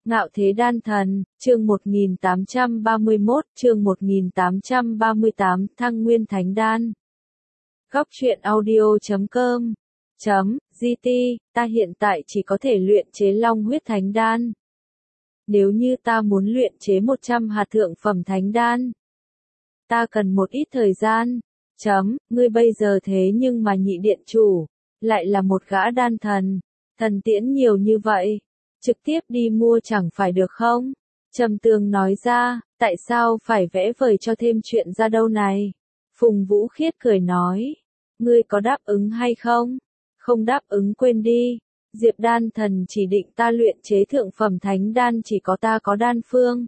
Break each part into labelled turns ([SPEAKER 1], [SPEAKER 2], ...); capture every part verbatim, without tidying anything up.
[SPEAKER 1] Ngạo thế đan thần, chương một nghìn tám trăm ba mươi mốt, chương một nghìn tám trăm ba mươi tám, Thăng Nguyên Thánh Đan. Góc truyện audio chấm com chấm giê tê, ta hiện tại chỉ có thể luyện chế Long huyết Thánh Đan. Nếu như ta muốn luyện chế một trăm hạt thượng phẩm Thánh Đan, ta cần một ít thời gian. Chấm, ngươi bây giờ thế nhưng mà nhị điện chủ, lại là một gã đan thần, thần tiễn nhiều như vậy, trực tiếp đi mua chẳng phải được không? Trầm Tường nói ra, tại sao phải vẽ vời cho thêm chuyện ra đâu này? Phùng Vũ Khiết cười nói, ngươi có đáp ứng hay không? Không đáp ứng quên đi, Diệp đan thần chỉ định ta luyện chế thượng phẩm thánh đan chỉ có ta có đan phương.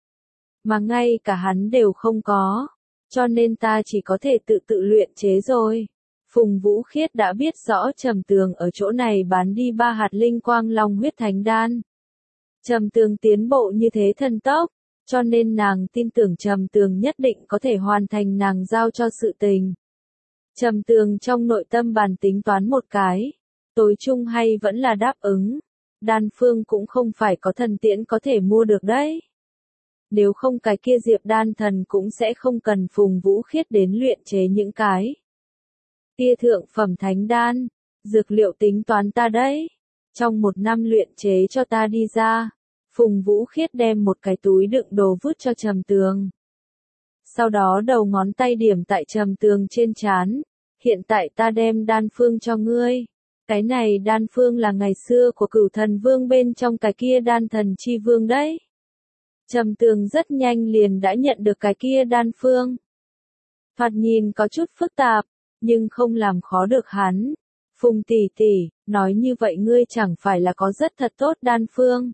[SPEAKER 1] Mà ngay cả hắn đều không có, cho nên ta chỉ có thể tự tự luyện chế rồi. Phùng Vũ Khiết đã biết rõ Trầm Tường ở chỗ này bán đi ba hạt linh quang long huyết thánh đan. Trầm Tường tiến bộ như thế thần tốc, cho nên nàng tin tưởng Trầm Tường nhất định có thể hoàn thành nàng giao cho sự tình. Trầm Tường trong nội tâm bàn tính toán một cái, tối chung hay vẫn là đáp ứng. Đan phương cũng không phải có thần tiễn có thể mua được đấy. Nếu không cái kia Diệp đan thần cũng sẽ không cần Phùng Vũ Khiết đến luyện chế những cái kia thượng phẩm thánh đan, dược liệu tính toán ta đấy. Trong một năm luyện chế cho ta đi ra. Phùng Vũ Khiết đem một cái túi đựng đồ vứt cho Trầm Tường. Sau đó đầu ngón tay điểm tại Trầm Tường trên trán. Hiện tại ta đem đan phương cho ngươi. Cái này đan phương là ngày xưa của Cửu Thần Vương bên trong cái kia đan thần chi vương đấy. Trầm Tường rất nhanh liền đã nhận được cái kia đan phương. Thoạt nhìn có chút phức tạp, nhưng không làm khó được hắn. Phùng tỷ tỷ, nói như vậy ngươi chẳng phải là có rất thật tốt đan phương.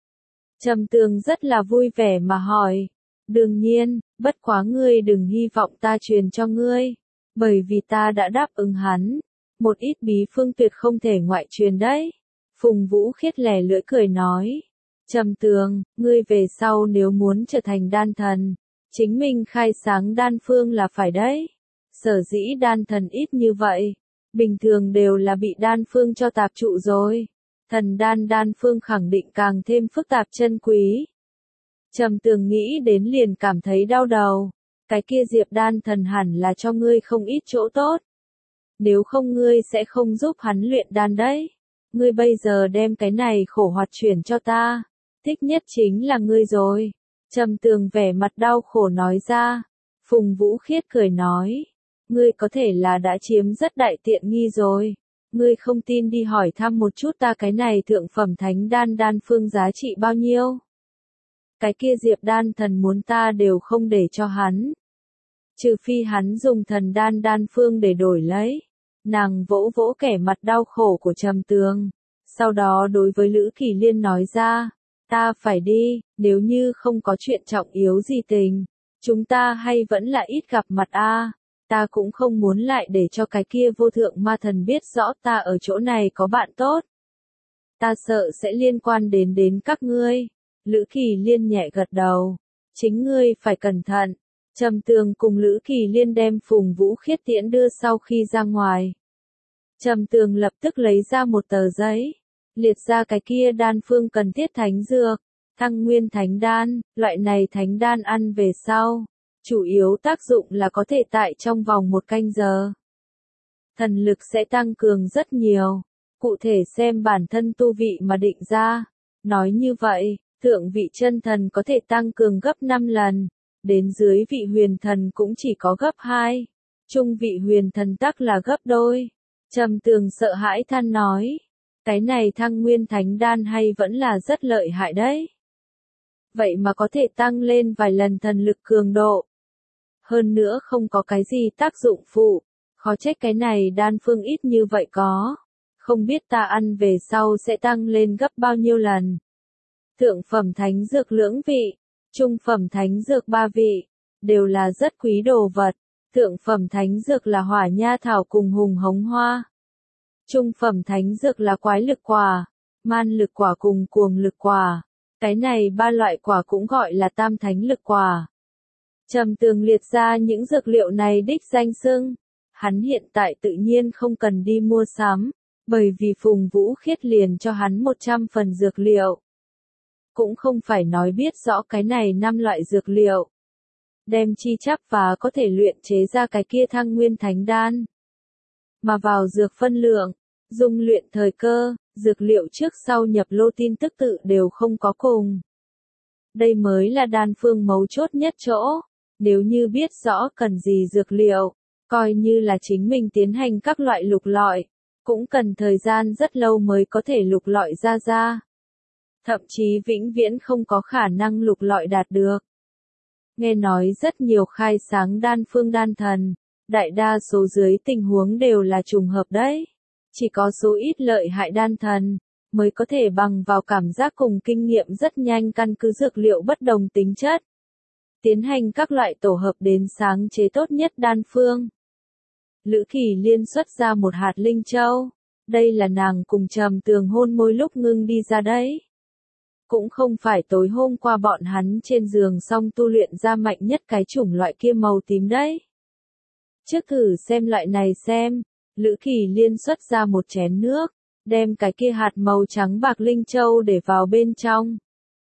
[SPEAKER 1] Trầm Tường rất là vui vẻ mà hỏi. Đương nhiên, bất quá ngươi đừng hy vọng ta truyền cho ngươi. Bởi vì ta đã đáp ứng hắn. Một ít bí phương tuyệt không thể ngoại truyền đấy. Phùng Vũ Khiết lẻ lưỡi cười nói. Trầm Tường, ngươi về sau nếu muốn trở thành đan thần, chính mình khai sáng đan phương là phải đấy. Sở dĩ đan thần ít như vậy, bình thường đều là bị đan phương cho tạp trụ rồi. Thần đan đan phương khẳng định càng thêm phức tạp chân quý. Trầm Tường nghĩ đến liền cảm thấy đau đầu. Cái kia Diệp đan thần hẳn là cho ngươi không ít chỗ tốt. Nếu không ngươi sẽ không giúp hắn luyện đan đấy. Ngươi bây giờ đem cái này khổ hoạt chuyển cho ta. Thích nhất chính là ngươi rồi. Trầm Tường vẻ mặt đau khổ nói ra. Phùng Vũ Khiết cười nói. Ngươi có thể là đã chiếm rất đại tiện nghi rồi. Ngươi không tin đi hỏi thăm một chút ta cái này thượng phẩm thánh đan đan phương giá trị bao nhiêu. Cái kia Diệp đan thần muốn ta đều không để cho hắn. Trừ phi hắn dùng thần đan đan phương để đổi lấy. Nàng vỗ vỗ kẻ mặt đau khổ của Trầm Tường. Sau đó đối với Lữ Kỳ Liên nói ra. Ta phải đi, nếu như không có chuyện trọng yếu gì tình. Chúng ta hay vẫn là ít gặp mặt a. Ta cũng không muốn lại để cho cái kia vô thượng ma thần biết rõ ta ở chỗ này có bạn tốt. Ta sợ sẽ liên quan đến đến các ngươi. Lữ Kỳ Liên nhẹ gật đầu. Chính ngươi phải cẩn thận. Trầm Tường cùng Lữ Kỳ Liên đem Phùng Vũ Khiết tiễn đưa sau khi ra ngoài. Trầm Tường lập tức lấy ra một tờ giấy. Liệt ra cái kia đan phương cần thiết thánh dược. Thăng Nguyên Thánh Đan, loại này thánh đan ăn về sau. Chủ yếu tác dụng là có thể tại trong vòng một canh giờ. Thần lực sẽ tăng cường rất nhiều. Cụ thể xem bản thân tu vị mà định ra. Nói như vậy, thượng vị chân thần có thể tăng cường gấp năm lần. Đến dưới vị huyền thần cũng chỉ có gấp hai. Trung vị huyền thần tắc là gấp đôi. Trầm Tường sợ hãi than nói. Cái này Thăng Nguyên Thánh Đan hay vẫn là rất lợi hại đấy. Vậy mà có thể tăng lên vài lần thần lực cường độ. Hơn nữa không có cái gì tác dụng phụ. Khó trách cái này đan phương ít như vậy có. Không biết ta ăn về sau sẽ tăng lên gấp bao nhiêu lần. Thượng phẩm thánh dược lưỡng vị. Trung phẩm thánh dược ba vị. Đều là rất quý đồ vật. Thượng phẩm thánh dược là hỏa nha thảo cùng hùng hống hoa. Trung phẩm thánh dược là quái lực quả. Man lực quả cùng cuồng lực quả. Cái này ba loại quả cũng gọi là tam thánh lực quả. Trầm Tường liệt ra những dược liệu này đích danh xưng. Hắn hiện tại tự nhiên không cần đi mua sắm, bởi vì Phùng Vũ Khiết liền cho hắn một trăm phần dược liệu. cũng không phải nói biết rõ cái này năm loại dược liệu. Đem chi chắp và có thể luyện chế ra cái kia thăng nguyên thánh đan. Mà vào dược phân lượng, dung luyện thời cơ, dược liệu trước sau nhập lô tin tức tự đều không có cùng. Đây mới là đan phương mấu chốt nhất chỗ. Nếu như biết rõ cần gì dược liệu, coi như là chính mình tiến hành các loại lục lọi, cũng cần thời gian rất lâu mới có thể lục lọi ra ra. Thậm chí vĩnh viễn không có khả năng lục lọi đạt được. Nghe nói rất nhiều khai sáng đan phương đan thần, đại đa số dưới tình huống đều là trùng hợp đấy. Chỉ có số ít lợi hại đan thần, mới có thể bằng vào cảm giác cùng kinh nghiệm rất nhanh căn cứ dược liệu bất đồng tính chất. Tiến hành các loại tổ hợp đến sáng chế tốt nhất đan phương. Lữ Kỳ Liên xuất ra một hạt linh châu. Đây là nàng cùng Trầm Tường hôn môi lúc ngưng đi ra đấy. Cũng không phải tối hôm qua bọn hắn trên giường xong tu luyện ra mạnh nhất cái chủng loại kia màu tím đấy. Trước thử xem loại này xem, Lữ Kỳ Liên xuất ra một chén nước, đem cái kia hạt màu trắng bạc linh châu để vào bên trong.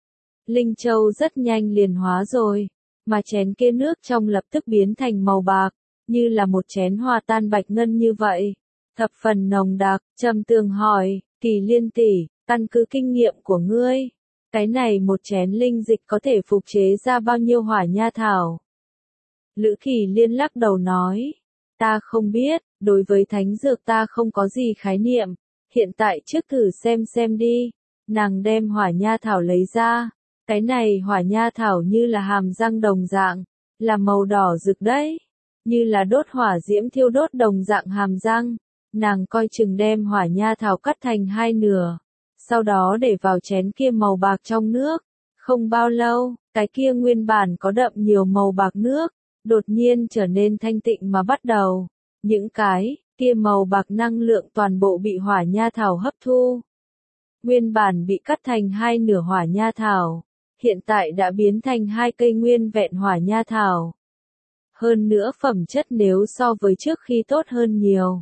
[SPEAKER 1] Linh châu rất nhanh liền hóa rồi, mà chén kia nước trong lập tức biến thành màu bạc, như là một chén hòa tan bạch ngân như vậy. Thập phần nồng đặc, Trầm Tường hỏi, Kỳ Liên tỷ, căn cứ kinh nghiệm của ngươi, cái này một chén linh dịch có thể phục chế ra bao nhiêu hỏa nha thảo? Lữ Kỳ Liên lắc đầu nói, ta không biết, đối với thánh dược ta không có gì khái niệm, hiện tại trước thử xem xem đi. Nàng đem hỏa nha thảo lấy ra, cái này hỏa nha thảo như là hàm răng đồng dạng, là màu đỏ rực đấy, như là đốt hỏa diễm thiêu đốt đồng dạng hàm răng. Nàng coi chừng đem hỏa nha thảo cắt thành hai nửa, sau đó để vào chén kia màu bạc trong nước. Không bao lâu, cái kia nguyên bản có đậm nhiều màu bạc nước, đột nhiên trở nên thanh tịnh mà bắt đầu. Những cái kia màu bạc năng lượng toàn bộ bị hỏa nha thảo hấp thu. Nguyên bản bị cắt thành hai nửa hỏa nha thảo, hiện tại đã biến thành hai cây nguyên vẹn hỏa nha thảo. Hơn nữa phẩm chất nếu so với trước khi tốt hơn nhiều.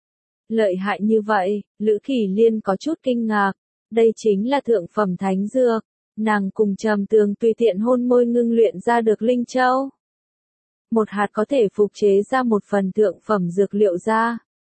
[SPEAKER 1] Lợi hại như vậy, Lữ Kỳ Liên có chút kinh ngạc, đây chính là thượng phẩm thánh dược, nàng cùng Trầm Tường tùy tiện hôn môi ngưng luyện ra được linh châu. Một hạt có thể phục chế ra một phần thượng phẩm dược liệu ra.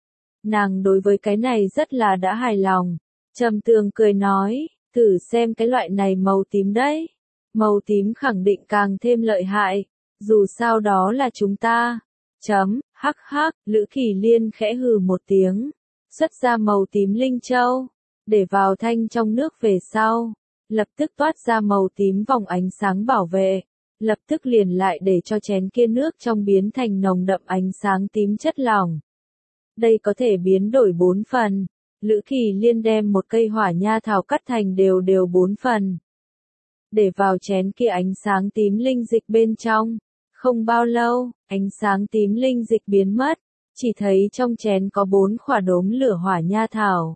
[SPEAKER 1] Nàng đối với cái này rất là đã hài lòng. Trầm Tường cười nói, thử xem cái loại này màu tím đấy. Màu tím khẳng định càng thêm lợi hại, dù sao đó là chúng ta. Chấm, hắc hắc, Lữ Kỳ Liên khẽ hừ một tiếng, xuất ra màu tím linh châu, để vào thanh trong nước về sau, lập tức toát ra màu tím vòng ánh sáng bảo vệ, lập tức liền lại để cho chén kia nước trong biến thành nồng đậm ánh sáng tím chất lỏng. Đây có thể biến đổi bốn phần, Lữ Kỳ Liên đem một cây hỏa nha thảo cắt thành đều đều bốn phần, để vào chén kia ánh sáng tím linh dịch bên trong. Không bao lâu, ánh sáng tím linh dịch biến mất, chỉ thấy trong chén có bốn khỏa đốm lửa hỏa nha thảo.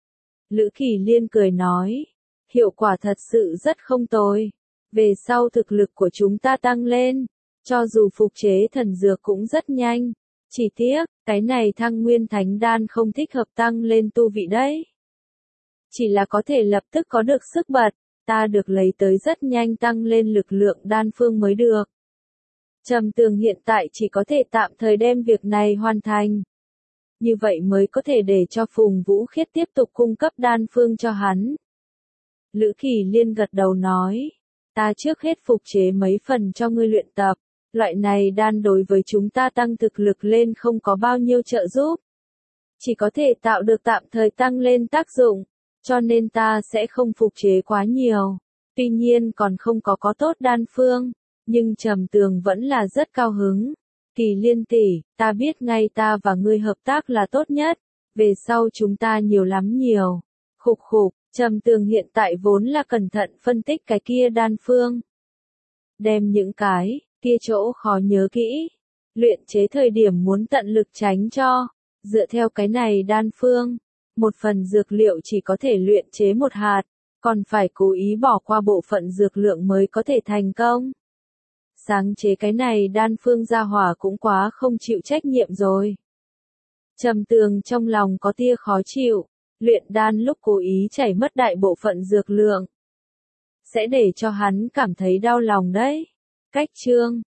[SPEAKER 1] Lữ Kỳ Liên cười nói, hiệu quả thật sự rất không tồi. Về sau thực lực của chúng ta tăng lên, cho dù phục chế thần dược cũng rất nhanh. Chỉ tiếc, cái này thăng nguyên thánh đan không thích hợp tăng lên tu vị đấy. Chỉ là có thể lập tức có được sức bật, ta được lấy tới rất nhanh tăng lên lực lượng đan phương mới được. Trầm Tường hiện tại chỉ có thể tạm thời đem việc này hoàn thành. Như vậy mới có thể để cho Phùng Vũ Khiết tiếp tục cung cấp đan phương cho hắn. Lữ Kỳ Liên gật đầu nói, ta trước hết phục chế mấy phần cho ngươi luyện tập, loại này đan đối với chúng ta tăng thực lực lên không có bao nhiêu trợ giúp. Chỉ có thể tạo được tạm thời tăng lên tác dụng, cho nên ta sẽ không phục chế quá nhiều. Tuy nhiên còn không có có tốt đan phương. Nhưng Trầm Tường vẫn là rất cao hứng. Kỳ Liên tỷ, ta biết ngay ta và ngươi hợp tác là tốt nhất, về sau chúng ta nhiều lắm nhiều. Khục khục, Trầm Tường hiện tại vốn là cẩn thận phân tích cái kia đan phương. Đem những cái kia chỗ khó nhớ kỹ, luyện chế thời điểm muốn tận lực tránh cho. Dựa theo cái này đan phương, một phần dược liệu chỉ có thể luyện chế một hạt, còn phải cố ý bỏ qua bộ phận dược lượng mới có thể thành công. Sáng chế cái này đan phương gia hỏa cũng quá không chịu trách nhiệm rồi. Trầm Tường trong lòng có tia khó chịu, luyện đan lúc cố ý chảy mất đại bộ phận dược lượng. sẽ để cho hắn cảm thấy đau lòng đấy. Cách chương